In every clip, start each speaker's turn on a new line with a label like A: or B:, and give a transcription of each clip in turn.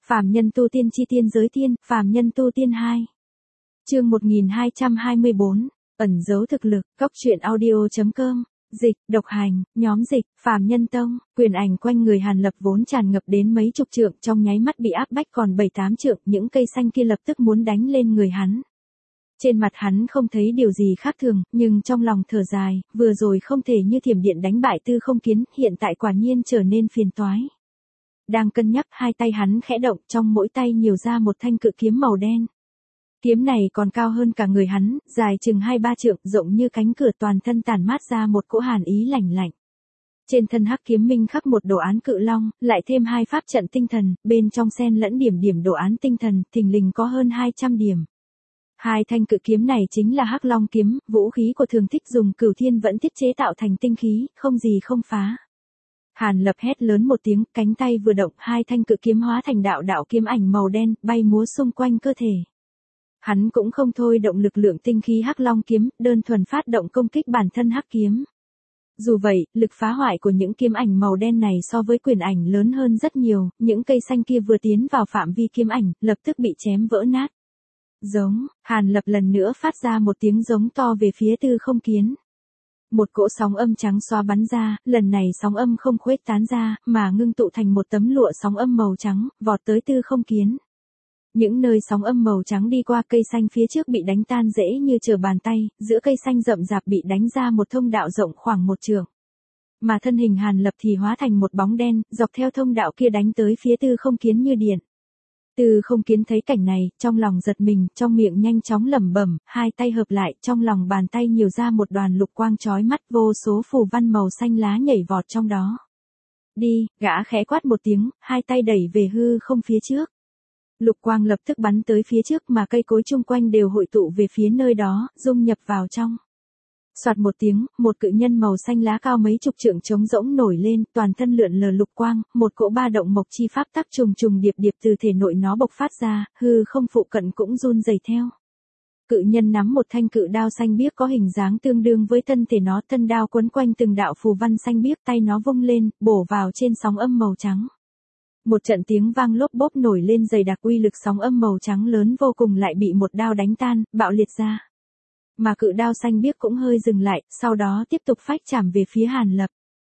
A: Phàm nhân tu tiên chi tiên giới tiên, phàm nhân tu tiên 2. Chương 1224, ẩn giấu thực lực, góc truyện audio.com, dịch, độc hành, nhóm dịch, phàm nhân tông, quyền ảnh quanh người Hàn Lập vốn tràn ngập đến mấy chục trượng, trong nháy mắt bị áp bách còn 7-8 trượng, những cây xanh kia lập tức muốn đánh lên người hắn. Trên mặt hắn không thấy điều gì khác thường, nhưng trong lòng thở dài, vừa rồi không thể như thiểm điện đánh bại Tư Không Kiến, hiện tại quả nhiên trở nên phiền toái. Đang cân nhắc, hai tay hắn khẽ động, trong mỗi tay nhiều ra một thanh cự kiếm màu đen. Kiếm này còn cao hơn cả người hắn, dài chừng 2-3 trượng, rộng như cánh cửa, toàn thân tản mát ra một cỗ hàn ý lạnh lạnh. Trên thân hắc kiếm minh khắc một đồ án cự long, lại thêm 2 pháp trận tinh thần, bên trong xen lẫn điểm đồ án tinh thần, thình lình có hơn 200 điểm. 2 thanh cự kiếm này chính là Hắc Long kiếm, vũ khí của Thường Thích dùng Cửu Thiên vẫn tiết chế tạo thành tinh khí, không gì không phá. Hàn Lập hét lớn một tiếng, cánh tay vừa động, 2 thanh cự kiếm hóa thành đạo kiếm ảnh màu đen, bay múa xung quanh cơ thể. Hắn cũng không thôi động lực lượng tinh khí Hắc Long kiếm, đơn thuần phát động công kích bản thân hắc kiếm. Dù vậy, lực phá hoại của những kiếm ảnh màu đen này so với quyền ảnh lớn hơn rất nhiều, những cây xanh kia vừa tiến vào phạm vi kiếm ảnh, lập tức bị chém vỡ nát. Giống, Hàn Lập lần nữa phát ra một tiếng giống to về phía Tư Không Kiến. Một cỗ sóng âm trắng xóa bắn ra, lần này sóng âm không khuếch tán ra, mà ngưng tụ thành một tấm lụa sóng âm màu trắng, vọt tới Tư Không Kiến. Những nơi sóng âm màu trắng đi qua, cây xanh phía trước bị đánh tan dễ như trở bàn tay, giữa cây xanh rậm rạp bị đánh ra một thông đạo rộng khoảng 1 trượng. Mà thân hình Hàn Lập thì hóa thành một bóng đen, dọc theo thông đạo kia đánh tới phía Tư Không Kiến như điện. Tư Không Kiến thấy cảnh này, trong lòng giật mình, trong miệng nhanh chóng lẩm bẩm, 2 tay hợp lại, trong lòng bàn tay nhiều ra một đoàn lục quang chói mắt, vô số phù văn màu xanh lá nhảy vọt trong đó. Đi, gã khẽ quát một tiếng, 2 tay đẩy về hư không phía trước. Lục quang lập tức bắn tới phía trước, mà cây cối chung quanh đều hội tụ về phía nơi đó, dung nhập vào trong. Soạt một tiếng, một cự nhân màu xanh lá cao mấy chục trượng trống rỗng nổi lên, toàn thân lượn lờ lục quang, một cỗ ba động mộc chi pháp tắc trùng điệp từ thể nội nó bộc phát ra, hư không phụ cận cũng run rẩy theo. Cự nhân nắm một thanh cự đao xanh biếc có hình dáng tương đương với thân thể nó, thân đao quấn quanh từng đạo phù văn xanh biếc, tay nó vung lên, bổ vào trên sóng âm màu trắng. Một trận tiếng vang lốp bốp nổi lên dày đặc, uy lực sóng âm màu trắng lớn vô cùng lại bị một đao đánh tan, bạo liệt ra. Mà cự đao xanh biếc cũng hơi dừng lại, sau đó tiếp tục phách chạm về phía Hàn Lập.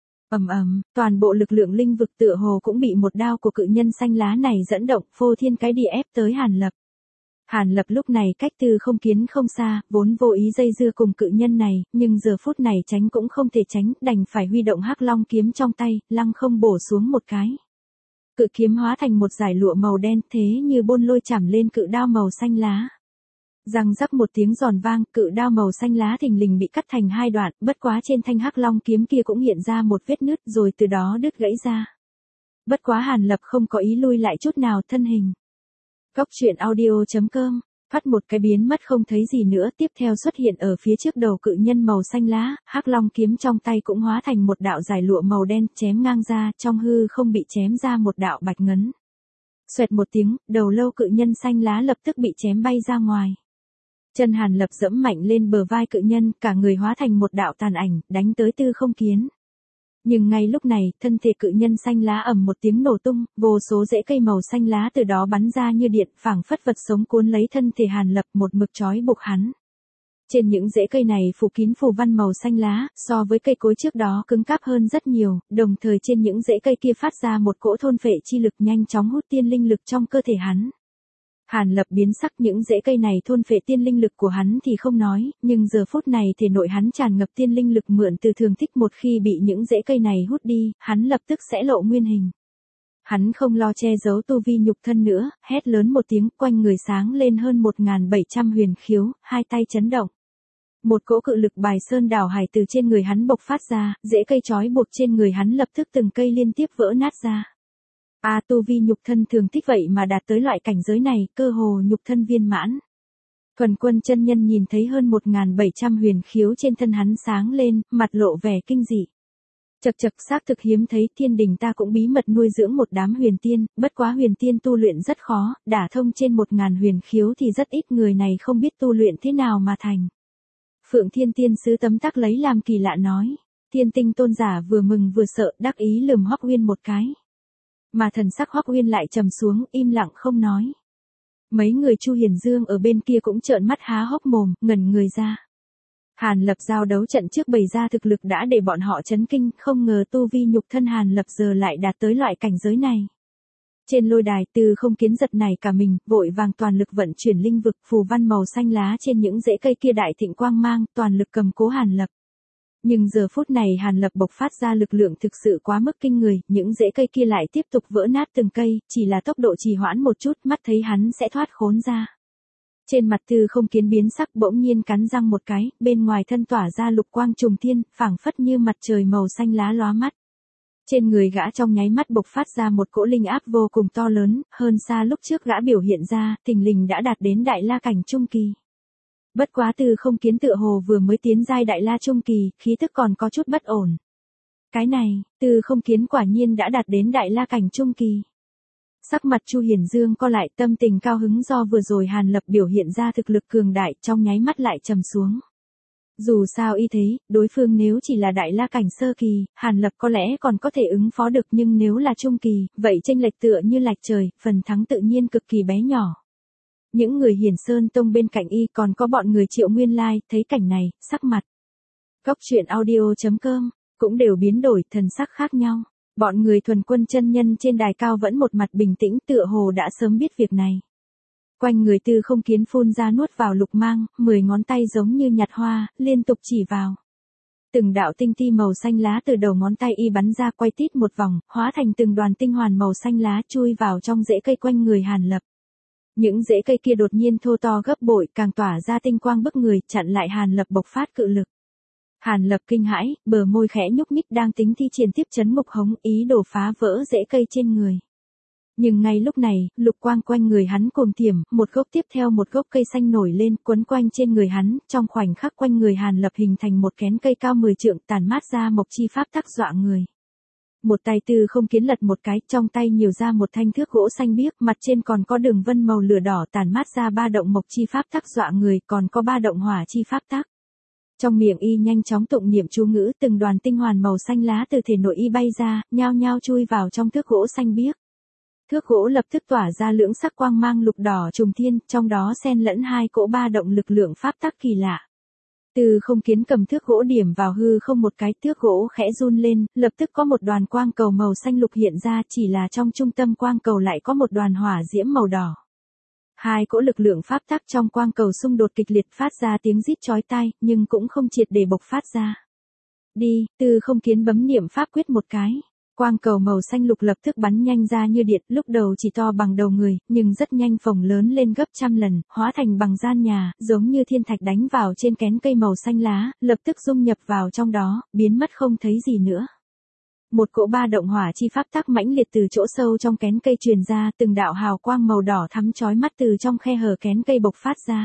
A: Toàn bộ lực lượng linh vực tựa hồ cũng bị một đao của cự nhân xanh lá này dẫn động, phô thiên cái địa ép tới Hàn Lập. Hàn Lập lúc này cách Tư Không Kiến không xa, vốn vô ý dây dưa cùng cự nhân này, nhưng giờ phút này tránh cũng không thể tránh, đành phải huy động Hắc Long kiếm trong tay, lăng không bổ xuống một cái. Cự kiếm hóa thành một dải lụa màu đen, thế như bôn lôi chạm lên cự đao màu xanh lá. Răng rắc một tiếng giòn vang, cự đao màu xanh lá thình lình bị cắt thành 2 đoạn, bất quá trên thanh Hắc Long kiếm kia cũng hiện ra một vết nứt, rồi từ đó đứt gãy ra. Bất quá Hàn Lập không có ý lui lại chút nào, thân hình. Góc truyện audio.com, phát một cái biến mất không thấy gì nữa, tiếp theo xuất hiện ở phía trước đầu cự nhân màu xanh lá, Hắc Long kiếm trong tay cũng hóa thành một đạo dài lụa màu đen, chém ngang ra, trong hư không bị chém ra một đạo bạch ngấn. Xoẹt một tiếng, đầu lâu cự nhân xanh lá lập tức bị chém bay ra ngoài. Chân Hàn Lập giẫm mạnh lên bờ vai cự nhân, cả người hóa thành một đạo tàn ảnh, đánh tới Tư Không Kiến. Nhưng ngay lúc này, thân thể cự nhân xanh lá ầm một tiếng nổ tung, vô số rễ cây màu xanh lá từ đó bắn ra như điện, phảng phất vật sống cuốn lấy thân thể Hàn Lập, một mực trói buộc hắn. Trên những rễ cây này phủ kín phù văn màu xanh lá, so với cây cối trước đó cứng cáp hơn rất nhiều, đồng thời trên những rễ cây kia phát ra một cỗ thôn phệ chi lực nhanh chóng hút tiên linh lực trong cơ thể hắn. Hàn Lập biến sắc, những rễ cây này thôn phệ tiên linh lực của hắn thì không nói, nhưng giờ phút này thể nội hắn tràn ngập tiên linh lực mượn từ Thường Thích, một khi bị những rễ cây này hút đi, hắn lập tức sẽ lộ nguyên hình. Hắn không lo che giấu tu vi nhục thân nữa, hét lớn một tiếng, quanh người sáng lên hơn 1700 huyền khiếu, 2 tay chấn động. Một cỗ cự lực bài sơn đảo hải từ trên người hắn bộc phát ra, rễ cây trói buộc trên người hắn lập tức từng cây liên tiếp vỡ nát ra. Tu vi nhục thân Thường Thích vậy mà đạt tới loại cảnh giới này, cơ hồ nhục thân viên mãn. Thuần Quân chân nhân nhìn thấy hơn 1700 huyền khiếu trên thân hắn sáng lên, mặt lộ vẻ kinh dị. Chậc xác thực hiếm thấy, thiên đình ta cũng bí mật nuôi dưỡng một đám huyền tiên, bất quá huyền tiên tu luyện rất khó, đả thông trên 1000 huyền khiếu thì rất ít, người này không biết tu luyện thế nào mà thành. Phượng Thiên Tiên sứ tấm tắc lấy làm kỳ lạ nói. Thiên Tinh tôn giả vừa mừng vừa sợ, đắc ý lườm Hoắc Uyên một cái. Mà thần sắc Hoắc Uyên lại trầm xuống, im lặng không nói. Mấy người Chu Hiền Dương ở bên kia cũng trợn mắt há hốc mồm, ngẩn người ra. Hàn Lập giao đấu trận trước bày ra thực lực đã để bọn họ chấn kinh, không ngờ tu vi nhục thân Hàn Lập giờ lại đạt tới loại cảnh giới này. Trên lôi đài Từ Không Kiến giật nảy cả mình, vội vàng toàn lực vận chuyển linh vực, phù văn màu xanh lá trên những rễ cây kia đại thịnh quang mang, toàn lực cầm cố Hàn Lập. Nhưng giờ phút này Hàn Lập bộc phát ra lực lượng thực sự quá mức kinh người, những rễ cây kia lại tiếp tục vỡ nát từng cây, chỉ là tốc độ trì hoãn một chút, mắt thấy hắn sẽ thoát khốn ra. Trên mặt Từ Không Kiến biến sắc, bỗng nhiên cắn răng một cái, bên ngoài thân tỏa ra lục quang trùng thiên, phảng phất như mặt trời màu xanh lá lóa mắt. Trên người gã trong nháy mắt bộc phát ra một cỗ linh áp vô cùng to lớn, hơn xa lúc trước gã biểu hiện ra, thình lình đã đạt đến đại la cảnh trung kỳ. Bất quá Từ Không Kiến tựa hồ vừa mới tiến giai đại la trung kỳ, khí tức còn có chút bất ổn. Cái này, Từ Không Kiến quả nhiên đã đạt đến đại la cảnh trung kỳ. Sắc mặt Chu Hiền Dương co lại, tâm tình cao hứng do vừa rồi Hàn Lập biểu hiện ra thực lực cường đại, trong nháy mắt lại trầm xuống. Dù sao y thế, đối phương nếu chỉ là đại la cảnh sơ kỳ, Hàn Lập có lẽ còn có thể ứng phó được, nhưng nếu là trung kỳ, vậy chênh lệch tựa như lệch trời, phần thắng tự nhiên cực kỳ bé nhỏ. Những người Hiển Sơn Tông bên cạnh y còn có bọn người Triệu Nguyên Lai, thấy cảnh này, sắc mặt. Góc truyện audio.com, cũng đều biến đổi, thần sắc khác nhau. Bọn người Thuần Quân chân nhân trên đài cao vẫn một mặt bình tĩnh, tựa hồ đã sớm biết việc này. Quanh người Từ Không Kiến phun ra nuốt vào lục mang, 10 ngón tay giống như nhặt hoa, liên tục chỉ vào. Từng đạo tinh ti màu xanh lá từ đầu ngón tay y bắn ra quay tít một vòng, hóa thành từng đoàn tinh hoàn màu xanh lá chui vào trong rễ cây quanh người Hàn Lập. Những rễ cây kia đột nhiên thô to gấp bội, càng tỏa ra tinh quang bức người, chặn lại Hàn Lập bộc phát cự lực. Hàn Lập kinh hãi, bờ môi khẽ nhúc nhích đang tính thi triển tiếp chấn ngục hống, ý đồ phá vỡ rễ cây trên người. Nhưng ngay lúc này, lục quang quanh người hắn cuồng thiểm, một gốc tiếp theo một gốc cây xanh nổi lên, quấn quanh trên người hắn, trong khoảnh khắc quanh người Hàn Lập hình thành một kén cây cao 10 trượng, tản mát ra mộc chi pháp tắc dọa người. Một tay Từ Không Kiến lật một cái, trong tay nhiều ra một thanh thước gỗ xanh biếc, mặt trên còn có đường vân màu lửa đỏ tản mát ra 3 động mộc chi pháp tắc dọa người, còn có 3 động hỏa chi pháp tắc. Trong miệng y nhanh chóng tụng niệm chú ngữ, từng đoàn tinh hoàn màu xanh lá từ thể nội y bay ra, nhao nhao chui vào trong thước gỗ xanh biếc. Thước gỗ lập tức tỏa ra lưỡng sắc quang mang lục đỏ trùng thiên, trong đó xen lẫn 2 cỗ 3 động lực lượng pháp tắc kỳ lạ. Từ Không Kiến cầm thước gỗ điểm vào hư không một cái, thước gỗ khẽ run lên, lập tức có một đoàn quang cầu màu xanh lục hiện ra, chỉ là trong trung tâm quang cầu lại có một đoàn hỏa diễm màu đỏ. 2 cỗ lực lượng pháp tắc trong quang cầu xung đột kịch liệt phát ra tiếng rít chói tai, nhưng cũng không triệt để bộc phát ra. Đi, Từ Không Kiến bấm niệm pháp quyết một cái. Quang cầu màu xanh lục lập tức bắn nhanh ra như điện, lúc đầu chỉ to bằng đầu người, nhưng rất nhanh phồng lớn lên gấp trăm lần, hóa thành bằng gian nhà, giống như thiên thạch đánh vào trên kén cây màu xanh lá, lập tức dung nhập vào trong đó, biến mất không thấy gì nữa. Một cỗ 3 động hỏa chi pháp tắc mãnh liệt từ chỗ sâu trong kén cây truyền ra, từng đạo hào quang màu đỏ thắm chói mắt từ trong khe hở kén cây bộc phát ra.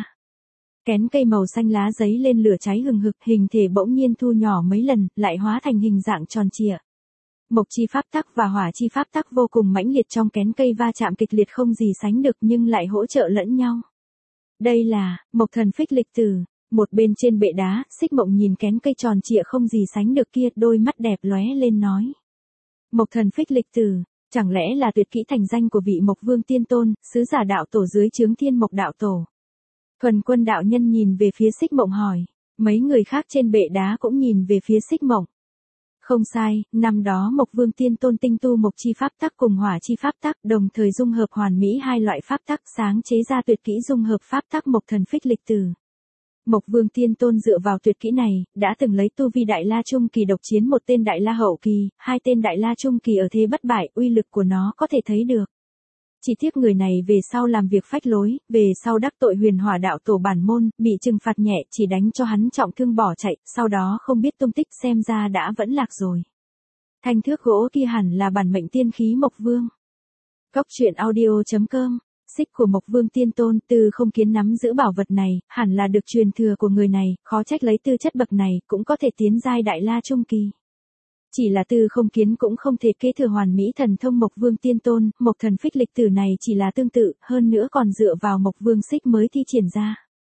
A: Kén cây màu xanh lá giấy lên lửa cháy hừng hực, hình thể bỗng nhiên thu nhỏ mấy lần, lại hóa thành hình dạng tròn trịa. Mộc chi pháp tắc và hỏa chi pháp tắc vô cùng mãnh liệt trong kén cây va chạm kịch liệt không gì sánh được, nhưng lại hỗ trợ lẫn nhau. Đây là Mộc Thần Phích Lịch Tử. Một bên trên bệ đá, Xích Mộng nhìn kén cây tròn trịa không gì sánh được kia, đôi mắt đẹp lóe lên nói. Mộc Thần Phích Lịch Tử, chẳng lẽ là tuyệt kỹ thành danh của vị Mộc Vương Tiên Tôn, sứ giả đạo tổ dưới trướng Thiên Mộc đạo tổ. Thuần Quân đạo nhân nhìn về phía Xích Mộng hỏi, mấy người khác trên bệ đá cũng nhìn về phía Xích Mộng. Không sai, năm đó Mộc Vương Tiên Tôn tinh tu mộc chi pháp tắc cùng hỏa chi pháp tắc, đồng thời dung hợp hoàn mỹ 2 loại pháp tắc, sáng chế ra tuyệt kỹ dung hợp pháp tắc Mộc Thần Phích Lịch Tử. Mộc Vương Tiên Tôn dựa vào tuyệt kỹ này, đã từng lấy tu vi đại la trung kỳ độc chiến một tên đại la hậu kỳ, 2 tên đại la trung kỳ ở thế bất bại, uy lực của nó có thể thấy được. Chỉ tiếc người này về sau làm việc phách lối, về sau đắc tội Huyền Hỏa đạo tổ bản môn, bị trừng phạt nhẹ, chỉ đánh cho hắn trọng thương bỏ chạy, sau đó không biết tung tích, xem ra đã vẫn lạc rồi. Thanh thước gỗ kia hẳn là bản mệnh tiên khí Mộc Vương. Góc truyện audio.com, xích của Mộc Vương Tiên Tôn, Từ Không Kiến nắm giữ bảo vật này, hẳn là được truyền thừa của người này, khó trách lấy tư chất bậc này, cũng có thể tiến giai đại la trung kỳ. Chỉ là Từ Không Kiến cũng không thể kế thừa hoàn mỹ thần thông Mộc Vương Tiên Tôn, Mộc Thần Phích Lịch Tử này chỉ là tương tự, hơn nữa còn dựa vào Mộc Vương Xích mới thi triển ra.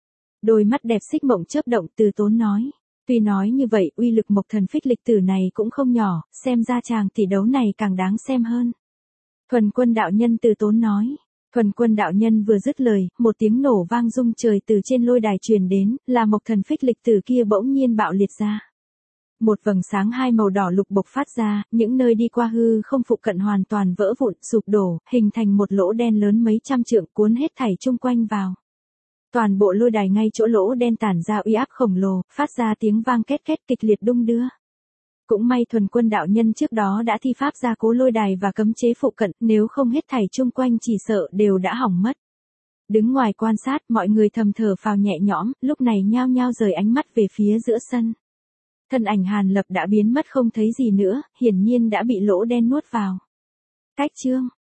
A: Đôi mắt đẹp Xích Mộng chớp động, Từ Tốn nói. Tuy nói như vậy, uy lực Mộc Thần Phích Lịch Tử này cũng không nhỏ, xem ra chàng tỷ đấu này càng đáng xem hơn. Thuần Quân đạo nhân từ tốn nói. Thuần Quân đạo nhân vừa dứt lời, một tiếng nổ vang rung trời từ trên lôi đài truyền đến, là Mộc Thần Phích Lịch Tử kia bỗng nhiên bạo liệt ra. Một vầng sáng hai màu đỏ lục bộc phát ra, những nơi đi qua hư không phụ cận hoàn toàn vỡ vụn, sụp đổ, hình thành một lỗ đen lớn mấy trăm trượng cuốn hết thảy chung quanh vào. Toàn bộ lôi đài ngay chỗ lỗ đen tản ra uy áp khổng lồ, phát ra tiếng vang két két kịch liệt đung đưa. Cũng may Thuần Quân đạo nhân trước đó đã thi pháp ra cố lôi đài và cấm chế phụ cận, nếu không hết thảy chung quanh chỉ sợ đều đã hỏng mất. Đứng ngoài quan sát, mọi người thầm thở phào nhẹ nhõm, lúc này nhao nhao rời ánh mắt về phía giữa sân. Thân ảnh Hàn Lập đã biến mất không thấy gì nữa, hiển nhiên đã bị lỗ đen nuốt vào. Cách chương